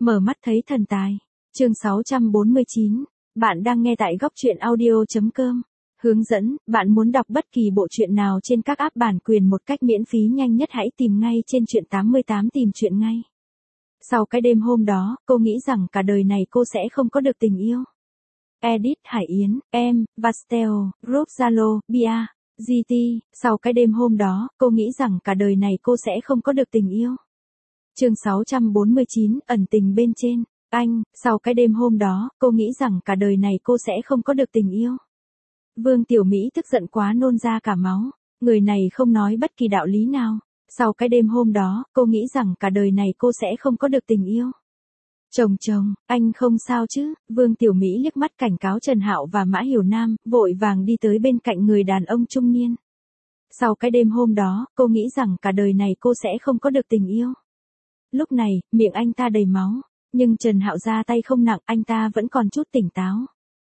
Mở mắt thấy thần tài. Chương 649. Bạn đang nghe tại góc truyện audio.com. Hướng dẫn, bạn muốn đọc bất kỳ bộ truyện nào trên các app bản quyền một cách miễn phí nhanh nhất hãy tìm ngay trên truyện 88 tìm truyện ngay. Sau cái đêm hôm đó, cô nghĩ rằng cả đời này cô sẽ không có được tình yêu. Edit Hải Yến, em, Vasteo, Group Zalo, Bia, GT. Sau cái đêm hôm đó, cô nghĩ rằng cả đời này cô sẽ không có được tình yêu. Chương 649, ẩn tình bên trên. Anh, sau cái đêm hôm đó, cô nghĩ rằng cả đời này cô sẽ không có được tình yêu. Vương Tiểu Mỹ tức giận quá nôn ra cả máu. Người này không nói bất kỳ đạo lý nào. Sau cái đêm hôm đó, cô nghĩ rằng cả đời này cô sẽ không có được tình yêu. Chồng, anh không sao chứ? Vương Tiểu Mỹ liếc mắt cảnh cáo Trần Hạo và Mã Hiểu Nam, vội vàng đi tới bên cạnh người đàn ông trung niên. Sau cái đêm hôm đó, cô nghĩ rằng cả đời này cô sẽ không có được tình yêu. Lúc này, miệng anh ta đầy máu, nhưng Trần Hạo ra tay không nặng, anh ta vẫn còn chút tỉnh táo.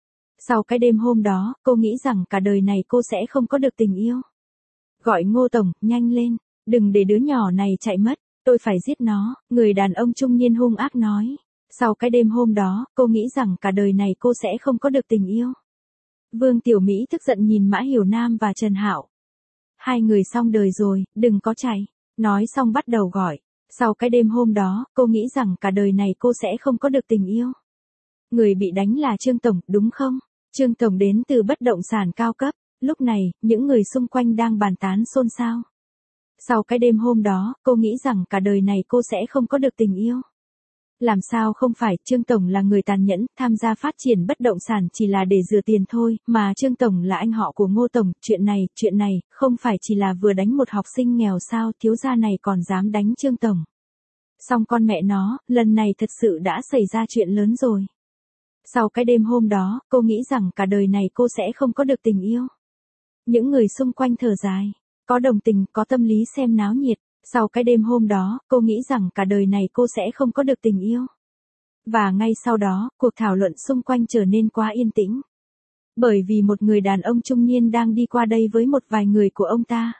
Sau cái đêm hôm đó, cô nghĩ rằng cả đời này cô sẽ không có được tình yêu. Gọi Ngô Tổng, nhanh lên, đừng để đứa nhỏ này chạy mất, tôi phải giết nó, người đàn ông trung niên hung ác nói. Sau cái đêm hôm đó, cô nghĩ rằng cả đời này cô sẽ không có được tình yêu. Vương Tiểu Mỹ tức giận nhìn Mã Hiểu Nam và Trần Hạo. Hai người xong đời rồi, đừng có chạy. Nói xong bắt đầu gọi. Sau cái đêm hôm đó, cô nghĩ rằng cả đời này cô sẽ không có được tình yêu. Người bị đánh là Trương Tổng, đúng không? Trương Tổng đến từ bất động sản cao cấp. Lúc này, những người xung quanh đang bàn tán xôn xao. Sau cái đêm hôm đó, cô nghĩ rằng cả đời này cô sẽ không có được tình yêu. Làm sao không phải, Trương Tổng là người tàn nhẫn, tham gia phát triển bất động sản chỉ là để rửa tiền thôi, mà Trương Tổng là anh họ của Ngô Tổng, chuyện này, không phải chỉ là vừa đánh một học sinh nghèo sao, thiếu gia này còn dám đánh Trương Tổng. Xong con mẹ nó, lần này thật sự đã xảy ra chuyện lớn rồi. Sau cái đêm hôm đó, cô nghĩ rằng cả đời này cô sẽ không có được tình yêu. Những người xung quanh thở dài, có đồng tình, có tâm lý xem náo nhiệt. Sau cái đêm hôm đó, cô nghĩ rằng cả đời này cô sẽ không có được tình yêu. Và ngay sau đó, cuộc thảo luận xung quanh trở nên quá yên tĩnh. Bởi vì một người đàn ông trung niên đang đi qua đây với một vài người của ông ta.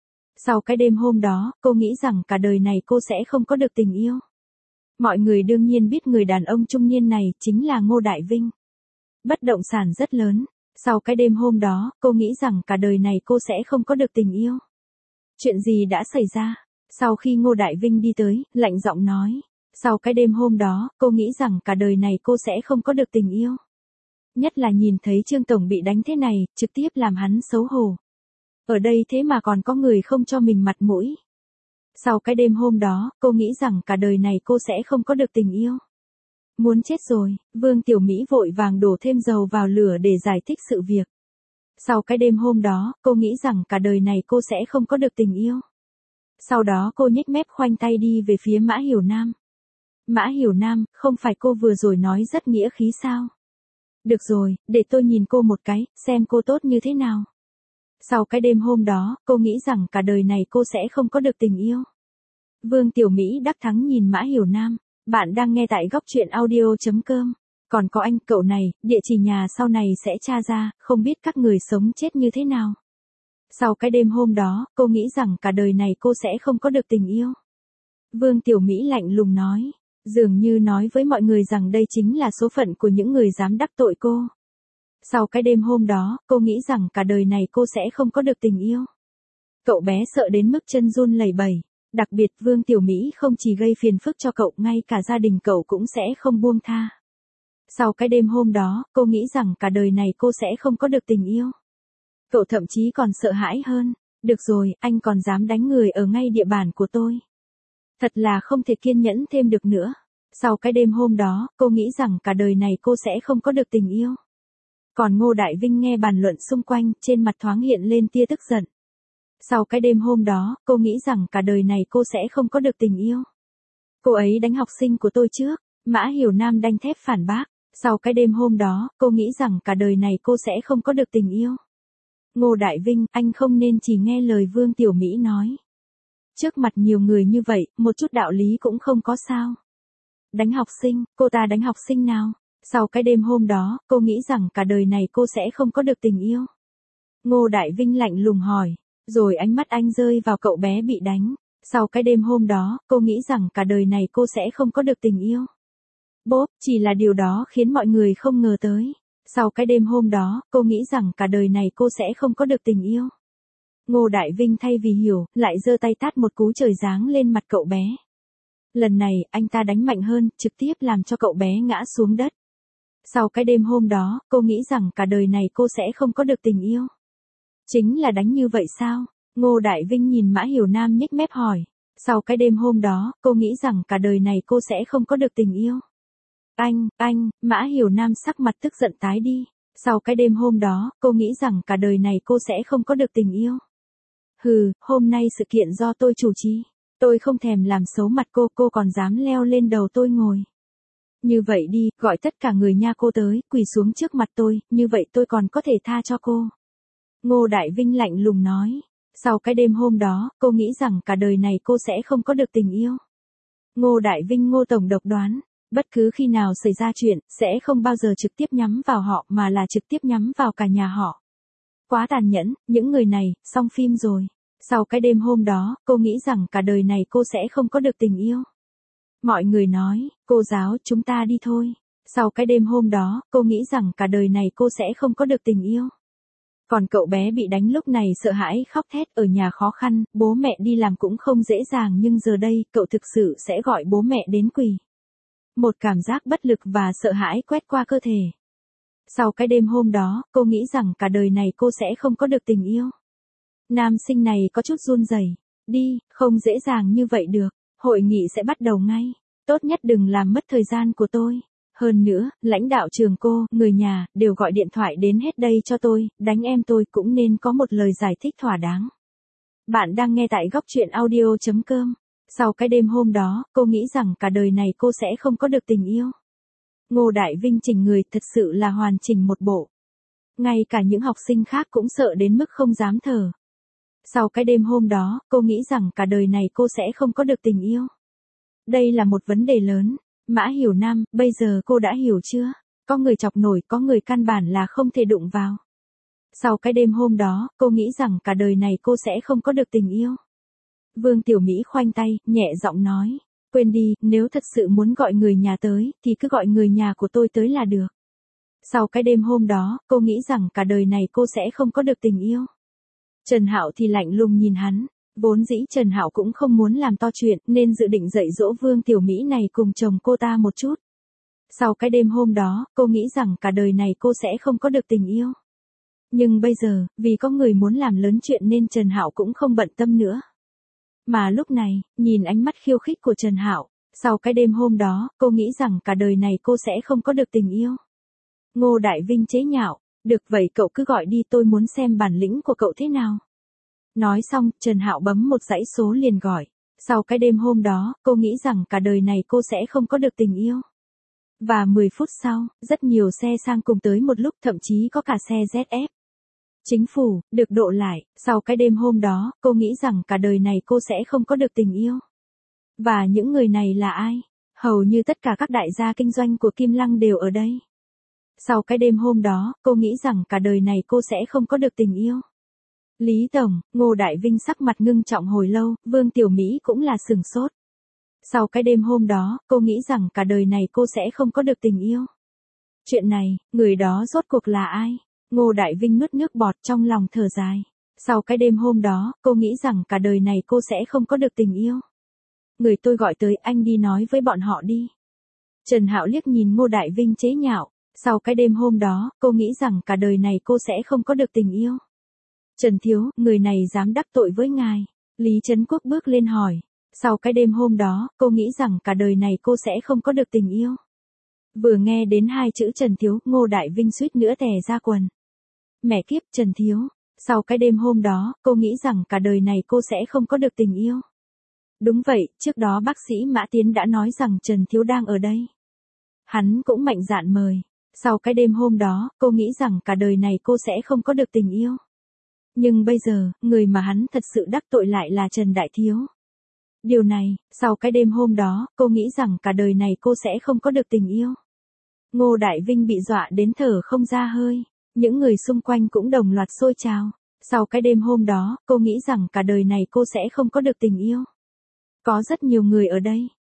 Sau cái đêm hôm đó, cô nghĩ rằng cả đời này cô sẽ không có được tình yêu. Mọi người đương nhiên biết người đàn ông trung niên này chính là Ngô Đại Vinh. Bất động sản rất lớn. Sau cái đêm hôm đó, cô nghĩ rằng cả đời này cô sẽ không có được tình yêu. Chuyện gì đã xảy ra? Sau khi Ngô Đại Vinh đi tới, lạnh giọng nói. Sau cái đêm hôm đó, cô nghĩ rằng cả đời này cô sẽ không có được tình yêu. Nhất là nhìn thấy Trương Tổng bị đánh thế này, trực tiếp làm hắn xấu hổ. Ở đây thế mà còn có người không cho mình mặt mũi. Sau cái đêm hôm đó, cô nghĩ rằng cả đời này cô sẽ không có được tình yêu. Muốn chết rồi, Vương Tiểu Mỹ vội vàng đổ thêm dầu vào lửa để giải thích sự việc. Sau cái đêm hôm đó, cô nghĩ rằng cả đời này cô sẽ không có được tình yêu. Sau đó cô nhếch mép khoanh tay đi về phía Mã Hiểu Nam. Mã Hiểu Nam, không phải cô vừa rồi nói rất nghĩa khí sao? Được rồi, để tôi nhìn cô một cái, xem cô tốt như thế nào. Sau cái đêm hôm đó, cô nghĩ rằng cả đời này cô sẽ không có được tình yêu. Vương Tiểu Mỹ đắc thắng nhìn Mã Hiểu Nam. Bạn đang nghe tại góc truyện audio.com. Còn có anh, cậu này, địa chỉ nhà sau này sẽ tra ra, không biết các người sống chết như thế nào. Sau cái đêm hôm đó, cô nghĩ rằng cả đời này cô sẽ không có được tình yêu. Vương Tiểu Mỹ lạnh lùng nói, dường như nói với mọi người rằng đây chính là số phận của những người dám đắc tội cô. Sau cái đêm hôm đó, cô nghĩ rằng cả đời này cô sẽ không có được tình yêu. Cậu bé sợ đến mức chân run lẩy bẩy. Đặc biệt Vương Tiểu Mỹ không chỉ gây phiền phức cho cậu, ngay cả gia đình cậu cũng sẽ không buông tha. Sau cái đêm hôm đó, cô nghĩ rằng cả đời này cô sẽ không có được tình yêu. Cậu thậm chí còn sợ hãi hơn. Được rồi, anh còn dám đánh người ở ngay địa bàn của tôi. Thật là không thể kiên nhẫn thêm được nữa. Sau cái đêm hôm đó, cô nghĩ rằng cả đời này cô sẽ không có được tình yêu. Còn Ngô Đại Vinh nghe bàn luận xung quanh, trên mặt thoáng hiện lên tia tức giận. Sau cái đêm hôm đó, cô nghĩ rằng cả đời này cô sẽ không có được tình yêu. Cô ấy đánh học sinh của tôi trước. Mã Hiểu Nam đanh thép phản bác. Sau cái đêm hôm đó, cô nghĩ rằng cả đời này cô sẽ không có được tình yêu. Ngô Đại Vinh, anh không nên chỉ nghe lời Vương Tiểu Mỹ nói. Trước mặt nhiều người như vậy, một chút đạo lý cũng không có sao. Đánh học sinh, cô ta đánh học sinh nào? Sau cái đêm hôm đó, cô nghĩ rằng cả đời này cô sẽ không có được tình yêu. Ngô Đại Vinh lạnh lùng hỏi. Rồi ánh mắt anh rơi vào cậu bé bị đánh. Sau cái đêm hôm đó, cô nghĩ rằng cả đời này cô sẽ không có được tình yêu. Bốp, chỉ là điều đó khiến mọi người không ngờ tới. Sau cái đêm hôm đó, cô nghĩ rằng cả đời này cô sẽ không có được tình yêu. Ngô Đại Vinh thay vì hiểu, lại giơ tay tát một cú trời giáng lên mặt cậu bé. Lần này, anh ta đánh mạnh hơn, trực tiếp làm cho cậu bé ngã xuống đất. Sau cái đêm hôm đó, cô nghĩ rằng cả đời này cô sẽ không có được tình yêu. Chính là đánh như vậy sao? Ngô Đại Vinh nhìn Mã Hiểu Nam nhếch mép hỏi. Sau cái đêm hôm đó, cô nghĩ rằng cả đời này cô sẽ không có được tình yêu. Anh, Mã Hiểu Nam sắc mặt tức giận tái đi. Sau cái đêm hôm đó, cô nghĩ rằng cả đời này cô sẽ không có được tình yêu. Hừ, hôm nay sự kiện do tôi chủ trì. Tôi không thèm làm xấu mặt cô còn dám leo lên đầu tôi ngồi. Như vậy đi, gọi tất cả người nha cô tới, quỳ xuống trước mặt tôi, như vậy tôi còn có thể tha cho cô. Ngô Đại Vinh lạnh lùng nói. Sau cái đêm hôm đó, cô nghĩ rằng cả đời này cô sẽ không có được tình yêu. Ngô Đại Vinh Ngô Tổng độc đoán, bất cứ khi nào xảy ra chuyện, sẽ không bao giờ trực tiếp nhắm vào họ mà là trực tiếp nhắm vào cả nhà họ. Quá tàn nhẫn, những người này, xong phim rồi. Sau cái đêm hôm đó, cô nghĩ rằng cả đời này cô sẽ không có được tình yêu. Mọi người nói, cô giáo, chúng ta đi thôi. Sau cái đêm hôm đó, cô nghĩ rằng cả đời này cô sẽ không có được tình yêu. Còn cậu bé bị đánh lúc này sợ hãi khóc thét, ở nhà khó khăn, bố mẹ đi làm cũng không dễ dàng, nhưng giờ đây, cậu thực sự sẽ gọi bố mẹ đến quỳ. Một cảm giác bất lực và sợ hãi quét qua cơ thể. Sau cái đêm hôm đó, cô nghĩ rằng cả đời này cô sẽ không có được tình yêu. Nam sinh này có chút run rẩy. Đi, không dễ dàng như vậy được. Hội nghị sẽ bắt đầu ngay. Tốt nhất đừng làm mất thời gian của tôi. Hơn nữa, lãnh đạo trường cô, người nhà, đều gọi điện thoại đến hết đây cho tôi, đánh em tôi cũng nên có một lời giải thích thỏa đáng. Bạn đang nghe tại góc truyện audio.com. Sau cái đêm hôm đó, cô nghĩ rằng cả đời này cô sẽ không có được tình yêu. Ngô Đại Vinh chỉnh người thật sự là hoàn chỉnh một bộ. Ngay cả những học sinh khác cũng sợ đến mức không dám thở. Sau cái đêm hôm đó, cô nghĩ rằng cả đời này cô sẽ không có được tình yêu. Đây là một vấn đề lớn. Mã Hiểu Nam, bây giờ cô đã hiểu chưa? Có người chọc nổi, có người căn bản là không thể đụng vào. Sau cái đêm hôm đó, cô nghĩ rằng cả đời này cô sẽ không có được tình yêu. Vương Tiểu Mỹ khoanh tay, nhẹ giọng nói. Quên đi, nếu thật sự muốn gọi người nhà tới, thì cứ gọi người nhà của tôi tới là được. Sau cái đêm hôm đó, cô nghĩ rằng cả đời này cô sẽ không có được tình yêu. Trần Hạo thì lạnh lùng nhìn hắn. Vốn dĩ Trần Hạo cũng không muốn làm to chuyện, nên dự định dạy dỗ Vương Tiểu Mỹ này cùng chồng cô ta một chút. Sau cái đêm hôm đó, cô nghĩ rằng cả đời này cô sẽ không có được tình yêu. Nhưng bây giờ, vì có người muốn làm lớn chuyện nên Trần Hạo cũng không bận tâm nữa. Mà lúc này, nhìn ánh mắt khiêu khích của Trần Hạo, sau cái đêm hôm đó, cô nghĩ rằng cả đời này cô sẽ không có được tình yêu. Ngô Đại Vinh chế nhạo, được vậy cậu cứ gọi đi, tôi muốn xem bản lĩnh của cậu thế nào. Nói xong, Trần Hạo bấm một dãy số liền gọi. Sau cái đêm hôm đó, cô nghĩ rằng cả đời này cô sẽ không có được tình yêu. Và 10 phút sau, rất nhiều xe sang cùng tới một lúc, thậm chí có cả xe ZF. Chính phủ, được độ lại, sau cái đêm hôm đó, cô nghĩ rằng cả đời này cô sẽ không có được tình yêu. Và những người này là ai? Hầu như tất cả các đại gia kinh doanh của Kim Lăng đều ở đây. Sau cái đêm hôm đó, cô nghĩ rằng cả đời này cô sẽ không có được tình yêu. Lý Tổng, Ngô Đại Vinh sắc mặt ngưng trọng hồi lâu, Vương Tiểu Mỹ cũng là sửng sốt. Sau cái đêm hôm đó, cô nghĩ rằng cả đời này cô sẽ không có được tình yêu. Chuyện này, người đó rốt cuộc là ai? Ngô Đại Vinh nuốt nước bọt trong lòng thở dài. Sau cái đêm hôm đó, cô nghĩ rằng cả đời này cô sẽ không có được tình yêu. Người tôi gọi tới, anh đi nói với bọn họ đi. Trần Hạo liếc nhìn Ngô Đại Vinh chế nhạo. Sau cái đêm hôm đó, cô nghĩ rằng cả đời này cô sẽ không có được tình yêu. Trần Thiếu, người này dám đắc tội với ngài. Lý Trấn Quốc bước lên hỏi. Sau cái đêm hôm đó, cô nghĩ rằng cả đời này cô sẽ không có được tình yêu. Vừa nghe đến hai chữ Trần Thiếu, Ngô Đại Vinh suýt nữa tè ra quần. Mẹ kiếp, Trần Thiếu. Sau cái đêm hôm đó, cô nghĩ rằng cả đời này cô sẽ không có được tình yêu. Đúng vậy, trước đó bác sĩ Mã Tiến đã nói rằng Trần Thiếu đang ở đây. Hắn cũng mạnh dạn mời. Sau cái đêm hôm đó, cô nghĩ rằng cả đời này cô sẽ không có được tình yêu. Nhưng bây giờ, người mà hắn thật sự đắc tội lại là Trần Đại Thiếu. Điều này, sau cái đêm hôm đó, cô nghĩ rằng cả đời này cô sẽ không có được tình yêu. Ngô Đại Vinh bị dọa đến thở không ra hơi. Những người xung quanh cũng đồng loạt xôi trào. Sau cái đêm hôm đó, cô nghĩ rằng cả đời này cô sẽ không có được tình yêu. Có rất nhiều người ở đây.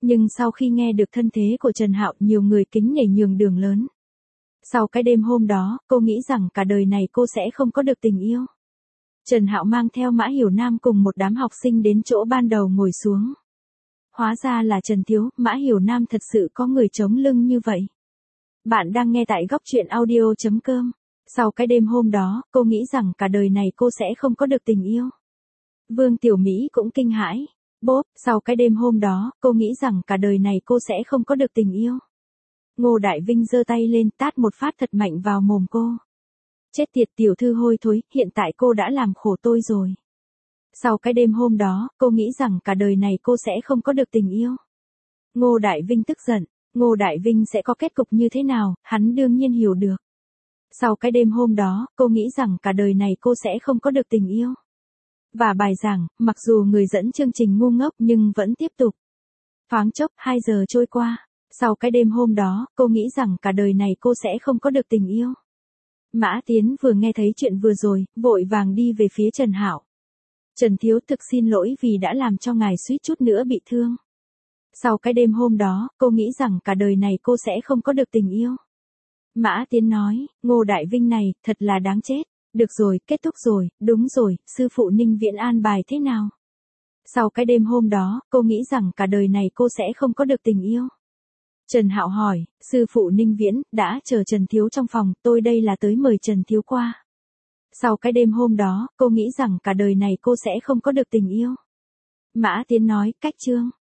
Nhưng sau khi nghe được thân thế của Trần Hạo, nhiều người kính nể nhường đường lớn. Sau cái đêm hôm đó, cô nghĩ rằng cả đời này cô sẽ không có được tình yêu. Trần Hạo mang theo Mã Hiểu Nam cùng một đám học sinh đến chỗ ban đầu ngồi xuống. Hóa ra là Trần Thiếu, Mã Hiểu Nam thật sự có người chống lưng như vậy. Bạn đang nghe tại góc truyện audio.com. Sau cái đêm hôm đó, cô nghĩ rằng cả đời này cô sẽ không có được tình yêu. Vương Tiểu Mỹ cũng kinh hãi. Bốp, sau cái đêm hôm đó, cô nghĩ rằng cả đời này cô sẽ không có được tình yêu. Ngô Đại Vinh giơ tay lên tát một phát thật mạnh vào mồm cô. Chết tiệt tiểu thư hôi thối, hiện tại cô đã làm khổ tôi rồi. Sau cái đêm hôm đó, cô nghĩ rằng cả đời này cô sẽ không có được tình yêu. Ngô Đại Vinh tức giận, Ngô Đại Vinh sẽ có kết cục như thế nào, hắn đương nhiên hiểu được. Sau cái đêm hôm đó, cô nghĩ rằng cả đời này cô sẽ không có được tình yêu. Và bài giảng, mặc dù người dẫn chương trình ngu ngốc nhưng vẫn tiếp tục. Thoáng chốc, 2 giờ trôi qua. Sau cái đêm hôm đó, cô nghĩ rằng cả đời này cô sẽ không có được tình yêu. Mã Tiến vừa nghe thấy chuyện vừa rồi, vội vàng đi về phía Trần Hạo. Trần Thiếu thực xin lỗi vì đã làm cho ngài suýt chút nữa bị thương. Sau cái đêm hôm đó, cô nghĩ rằng cả đời này cô sẽ không có được tình yêu. Mã Tiến nói, Ngô Đại Vinh này, thật là đáng chết. Được rồi, kết thúc rồi, đúng rồi, sư phụ Ninh Viễn an bài thế nào? Sau cái đêm hôm đó, cô nghĩ rằng cả đời này cô sẽ không có được tình yêu. Trần Hạo hỏi, sư phụ Ninh Viễn, đã chờ Trần Thiếu trong phòng, tôi đây là tới mời Trần Thiếu qua. Sau cái đêm hôm đó, cô nghĩ rằng cả đời này cô sẽ không có được tình yêu. Mã Tiến nói, cách chương.